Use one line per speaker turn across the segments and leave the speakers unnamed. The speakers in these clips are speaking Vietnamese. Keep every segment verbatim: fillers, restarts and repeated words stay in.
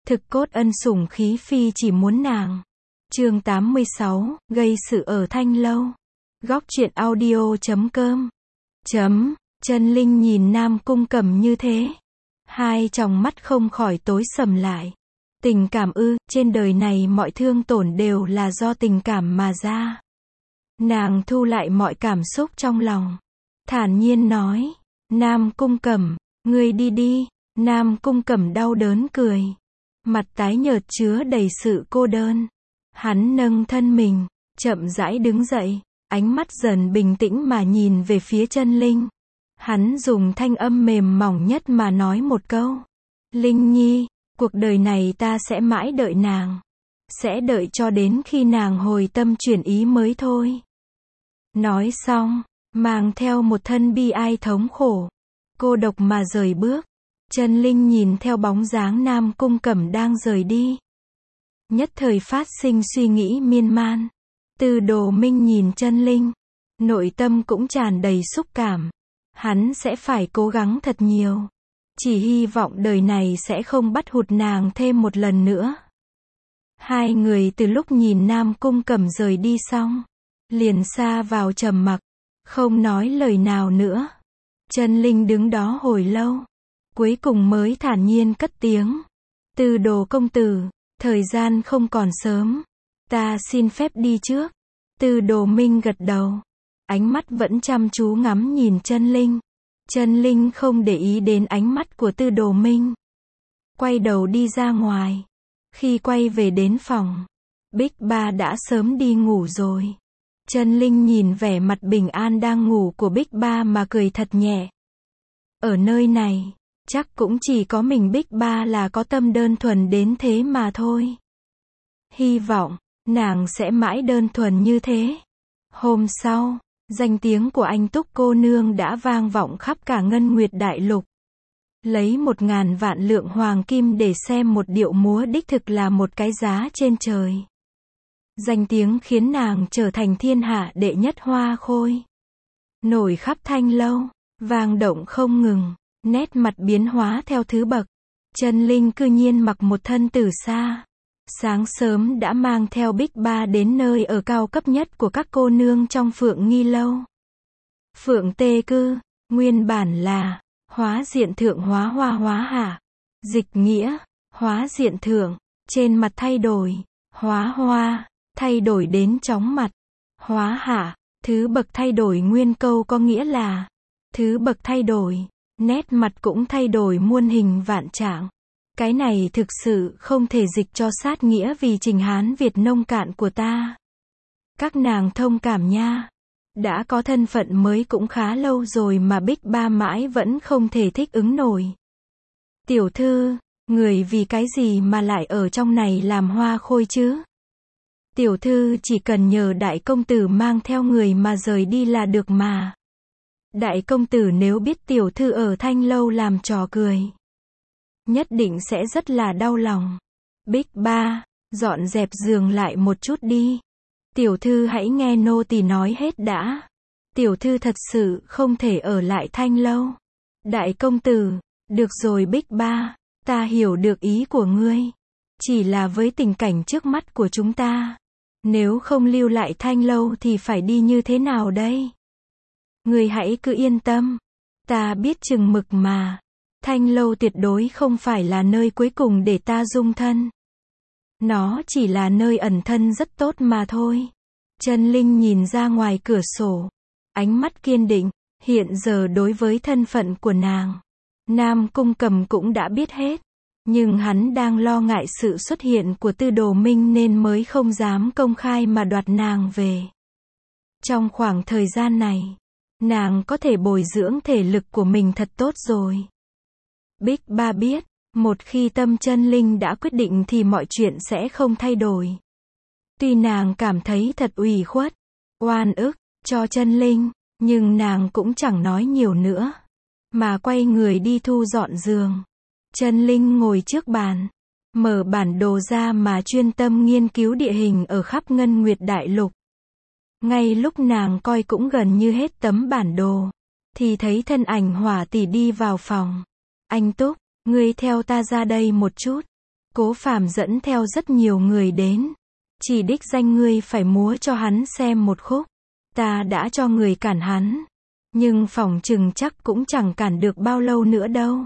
Thực cốt ân sủng khí phi chỉ muốn nàng. Chương tám mươi sáu, gây sự ở Thanh Lâu. Góc truyện audio chấm com. Chấm, Chân Linh nhìn Nam Cung Cẩm như thế. Hai tròng mắt không khỏi tối sầm lại. Tình cảm ư, trên đời này mọi thương tổn đều là do tình cảm mà ra. Nàng thu lại mọi cảm xúc trong lòng. Thản nhiên nói, Nam Cung Cẩm, ngươi đi đi. Nam Cung Cẩm đau đớn cười. Mặt tái nhợt chứa đầy sự cô đơn. Hắn nâng thân mình, chậm rãi đứng dậy, ánh mắt dần bình tĩnh mà nhìn về phía Chân Linh. Hắn dùng thanh âm mềm mỏng nhất mà nói một câu. Linh Nhi, cuộc đời này ta sẽ mãi đợi nàng. Sẽ đợi cho đến khi nàng hồi tâm chuyển ý mới thôi. Nói xong, mang theo một thân bi ai thống khổ, cô độc mà rời bước. Chân Linh nhìn theo bóng dáng Nam Cung Cẩm đang rời đi. Nhất thời phát sinh suy nghĩ miên man. Tư Đồ Minh nhìn Chân Linh, nội tâm cũng tràn đầy xúc cảm. Hắn sẽ phải cố gắng thật nhiều. Chỉ hy vọng đời này sẽ không bắt hụt nàng thêm một lần nữa. Hai người từ lúc nhìn Nam Cung Cẩm rời đi xong, liền sa vào trầm mặc, không nói lời nào nữa. Chân Linh đứng đó hồi lâu, cuối cùng mới thản nhiên cất tiếng. Tư Đồ công tử, thời gian không còn sớm, ta xin phép đi trước. Tư Đồ Minh gật đầu, ánh mắt vẫn chăm chú ngắm nhìn Chân Linh. Chân Linh không để ý đến ánh mắt của Tư Đồ Minh, quay đầu đi ra ngoài. Khi quay về đến phòng, Bích Ba đã sớm đi ngủ rồi. Chân Linh nhìn vẻ mặt bình an đang ngủ của Bích Ba mà cười thật nhẹ. Ở nơi này, chắc cũng chỉ có mình Bích Ba là có tâm đơn thuần đến thế mà thôi. Hy vọng, nàng sẽ mãi đơn thuần như thế. Hôm sau, danh tiếng của anh Túc cô nương đã vang vọng khắp cả Ngân Nguyệt Đại Lục. Lấy một ngàn vạn lượng hoàng kim để xem một điệu múa đích thực là một cái giá trên trời. Danh tiếng khiến nàng trở thành thiên hạ đệ nhất hoa khôi. Nổi khắp Thanh Lâu, vang động không ngừng, nét mặt biến hóa theo thứ bậc. Chân Linh cư nhiên mặc một thân tử sa. Sáng sớm đã mang theo Bích Ba đến nơi ở cao cấp nhất của các cô nương trong Phượng Nghi Lâu. Phượng Tê Cư, nguyên bản là hóa diện thượng hóa hoa hóa hạ. Dịch nghĩa, hóa diện thượng, trên mặt thay đổi, hóa hoa, thay đổi đến chóng mặt. Hóa hạ, thứ bậc thay đổi nguyên câu có nghĩa là thứ bậc thay đổi, nét mặt cũng thay đổi muôn hình vạn trạng. Cái này thực sự không thể dịch cho sát nghĩa vì trình Hán Việt nông cạn của ta. Các nàng thông cảm nha. Đã có thân phận mới cũng khá lâu rồi mà Bích Ba mãi vẫn không thể thích ứng nổi. Tiểu thư, người vì cái gì mà lại ở trong này làm hoa khôi chứ? Tiểu thư chỉ cần nhờ đại công tử mang theo người mà rời đi là được mà. Đại công tử nếu biết tiểu thư ở Thanh Lâu làm trò cười, nhất định sẽ rất là đau lòng. Bích Ba, dọn dẹp giường lại một chút đi. Tiểu thư hãy nghe nô tỳ nói hết đã. Tiểu thư thật sự không thể ở lại Thanh Lâu. Đại công tử, được rồi Bích Ba, ta hiểu được ý của ngươi. Chỉ là với tình cảnh trước mắt của chúng ta, nếu không lưu lại Thanh Lâu thì phải đi như thế nào đây? Ngươi hãy cứ yên tâm, ta biết chừng mực mà. Thanh Lâu tuyệt đối không phải là nơi cuối cùng để ta dung thân. Nó chỉ là nơi ẩn thân rất tốt mà thôi. Chân Linh nhìn ra ngoài cửa sổ, ánh mắt kiên định. Hiện giờ đối với thân phận của nàng, Nam Cung Cẩm cũng đã biết hết. Nhưng hắn đang lo ngại sự xuất hiện của Tư Đồ Minh nên mới không dám công khai mà đoạt nàng về. Trong khoảng thời gian này, nàng có thể bồi dưỡng thể lực của mình thật tốt rồi. Bích Ba biết, một khi tâm Chân Linh đã quyết định thì mọi chuyện sẽ không thay đổi. Tuy nàng cảm thấy thật ủy khuất, oan ức cho Chân Linh, nhưng nàng cũng chẳng nói nhiều nữa, mà quay người đi thu dọn giường. Chân Linh ngồi trước bàn, mở bản đồ ra mà chuyên tâm nghiên cứu địa hình ở khắp Ngân Nguyệt Đại Lục. Ngay lúc nàng coi cũng gần như hết tấm bản đồ, thì thấy thân ảnh Hỏa tỷ đi vào phòng. Anh Túc, ngươi theo ta ra đây một chút. Cố Phàm dẫn theo rất nhiều người đến. Chỉ đích danh ngươi phải múa cho hắn xem một khúc. Ta đã cho người cản hắn. Nhưng phỏng chừng chắc cũng chẳng cản được bao lâu nữa đâu.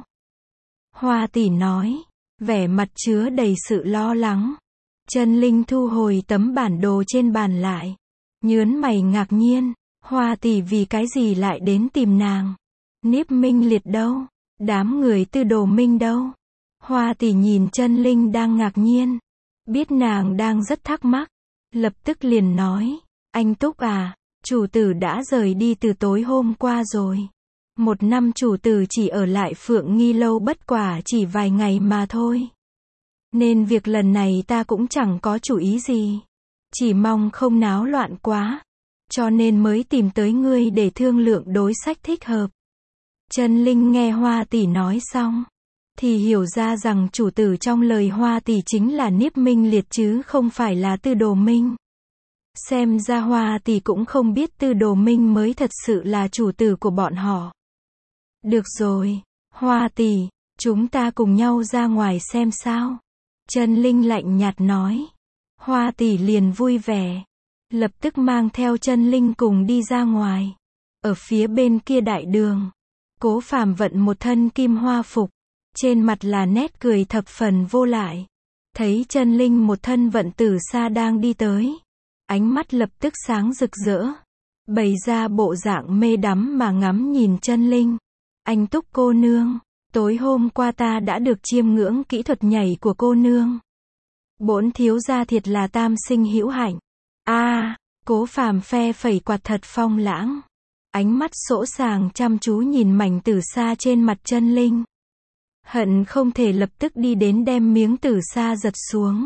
Hoa tỷ nói. Vẻ mặt chứa đầy sự lo lắng. Chân Linh thu hồi tấm bản đồ trên bàn lại. Nhớn mày ngạc nhiên. Hoa tỷ vì cái gì lại đến tìm nàng? Niếp Minh Liệt đâu? Đám người Tư Đồ Minh đâu? Hoa tỷ nhìn Chân Linh đang ngạc nhiên. Biết nàng đang rất thắc mắc. Lập tức liền nói. Anh Túc à, chủ tử đã rời đi từ tối hôm qua rồi. Một năm chủ tử chỉ ở lại Phượng Nghi Lâu bất quả chỉ vài ngày mà thôi. Nên việc lần này ta cũng chẳng có chủ ý gì. Chỉ mong không náo loạn quá. Cho nên mới tìm tới ngươi để thương lượng đối sách thích hợp. Chân Linh nghe Hoa tỷ nói xong. Thì hiểu ra rằng chủ tử trong lời Hoa tỷ chính là Niếp Minh Liệt chứ không phải là Tư Đồ Minh. Xem ra Hoa tỷ cũng không biết Tư Đồ Minh mới thật sự là chủ tử của bọn họ. Được rồi, Hoa tỷ, chúng ta cùng nhau ra ngoài xem sao. Chân Linh lạnh nhạt nói. Hoa tỷ liền vui vẻ. Lập tức mang theo Chân Linh cùng đi ra ngoài. Ở phía bên kia đại đường. Cố Phàm vận một thân kim hoa phục. Trên mặt là nét cười thập phần vô lại. Thấy Chân Linh một thân vận tử sa đang đi tới. Ánh mắt lập tức sáng rực rỡ. Bày ra bộ dạng mê đắm mà ngắm nhìn Chân Linh. Anh Túc cô nương. Tối hôm qua ta đã được chiêm ngưỡng kỹ thuật nhảy của cô nương. Bổn thiếu gia thiệt là tam sinh hữu hạnh. A, à, Cố Phàm phe phẩy quạt thật phong lãng. Ánh mắt sỗ sàng chăm chú nhìn mảnh tử sa trên mặt Chân Linh. Hận không thể lập tức đi đến đem miếng tử sa giật xuống.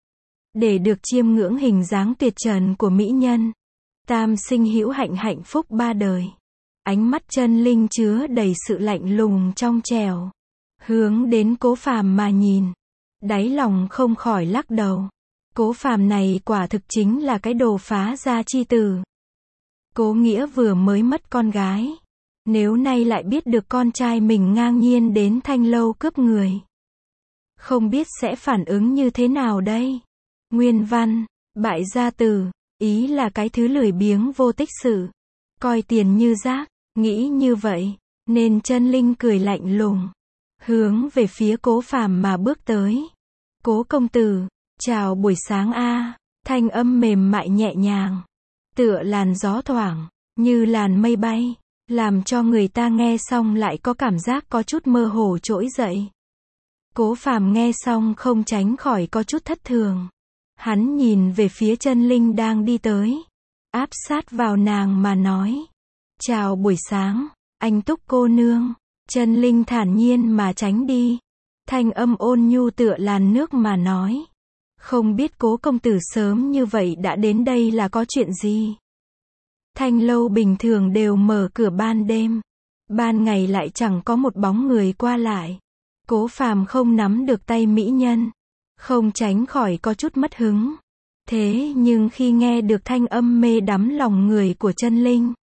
Để được chiêm ngưỡng hình dáng tuyệt trần của mỹ nhân. Tam sinh hữu hạnh hạnh phúc ba đời. Ánh mắt Chân Linh chứa đầy sự lạnh lùng trong trẻo. Hướng đến Cố Phàm mà nhìn. Đáy lòng không khỏi lắc đầu. Cố Phàm này quả thực chính là cái đồ phá gia chi tử. Cố Nghĩa vừa mới mất con gái. Nếu nay lại biết được con trai mình ngang nhiên đến Thanh Lâu cướp người. Không biết sẽ phản ứng như thế nào đây? Nguyên văn, bại gia tử, ý là cái thứ lười biếng vô tích sự. Coi tiền như rác, nghĩ như vậy. Nên Chân Linh cười lạnh lùng. Hướng về phía Cố Phàm mà bước tới. Cố công tử, chào buổi sáng a. Thanh âm mềm mại nhẹ nhàng. Tựa làn gió thoảng, như làn mây bay. Làm cho người ta nghe xong lại có cảm giác có chút mơ hồ trỗi dậy. Cố Phàm nghe xong không tránh khỏi có chút thất thường. Hắn nhìn về phía Chân Linh đang đi tới. Áp sát vào nàng mà nói. Chào buổi sáng, anh Túc cô nương. Chân Linh thản nhiên mà tránh đi. Thanh âm ôn nhu tựa làn nước mà nói. Không biết Cố công tử sớm như vậy đã đến đây là có chuyện gì? Thanh Lâu bình thường đều mở cửa ban đêm. Ban ngày lại chẳng có một bóng người qua lại. Cố Phàm không nắm được tay mỹ nhân. Không tránh khỏi có chút mất hứng. Thế nhưng khi nghe được thanh âm mê đắm lòng người của Chân Linh.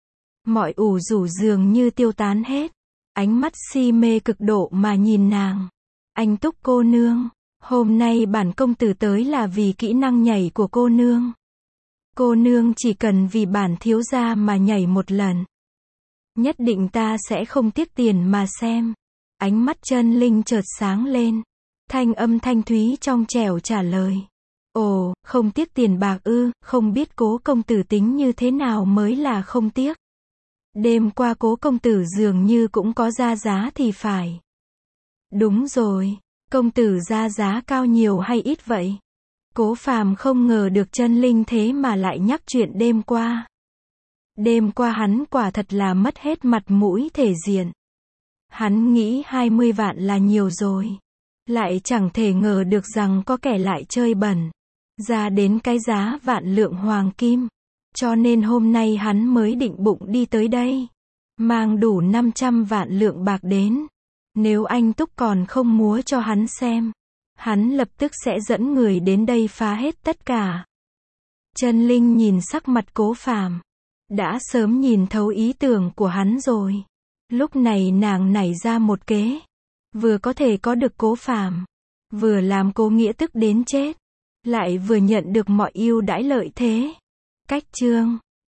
Mọi ủ rũ dường như tiêu tán hết. Ánh mắt si mê cực độ mà nhìn nàng. Anh Túc cô nương. Hôm nay bản công tử tới là vì kỹ năng nhảy của cô nương. Cô nương chỉ cần vì bản thiếu gia mà nhảy một lần. Nhất định ta sẽ không tiếc tiền mà xem. Ánh mắt Chân Linh chợt sáng lên. Thanh âm thanh thúy trong trẻo trả lời. Ồ, không tiếc tiền bạc ư, không biết Cố công tử tính như thế nào mới là không tiếc. Đêm qua Cố công tử dường như cũng có ra giá thì phải. Đúng rồi, công tử ra giá cao nhiều hay ít vậy? Cố Phàm không ngờ được Chân Linh thế mà lại nhắc chuyện đêm qua. Đêm qua hắn quả thật là mất hết mặt mũi thể diện. Hắn nghĩ hai mươi vạn là nhiều rồi. Lại chẳng thể ngờ được rằng có kẻ lại chơi bẩn. Ra đến cái giá vạn lượng hoàng kim. Cho nên hôm nay hắn mới định bụng đi tới đây. Mang đủ năm trăm vạn lượng bạc đến. Nếu anh Túc còn không múa cho hắn xem. Hắn lập tức sẽ dẫn người đến đây phá hết tất cả. Chân Linh nhìn sắc mặt Cố Phàm. Đã sớm nhìn thấu ý tưởng của hắn rồi. Lúc này nàng nảy ra một kế. Vừa có thể có được Cố Phàm. Vừa làm cô Nghĩa tức đến chết, lại vừa nhận được mọi ưu đãi lợi thế. Cách chương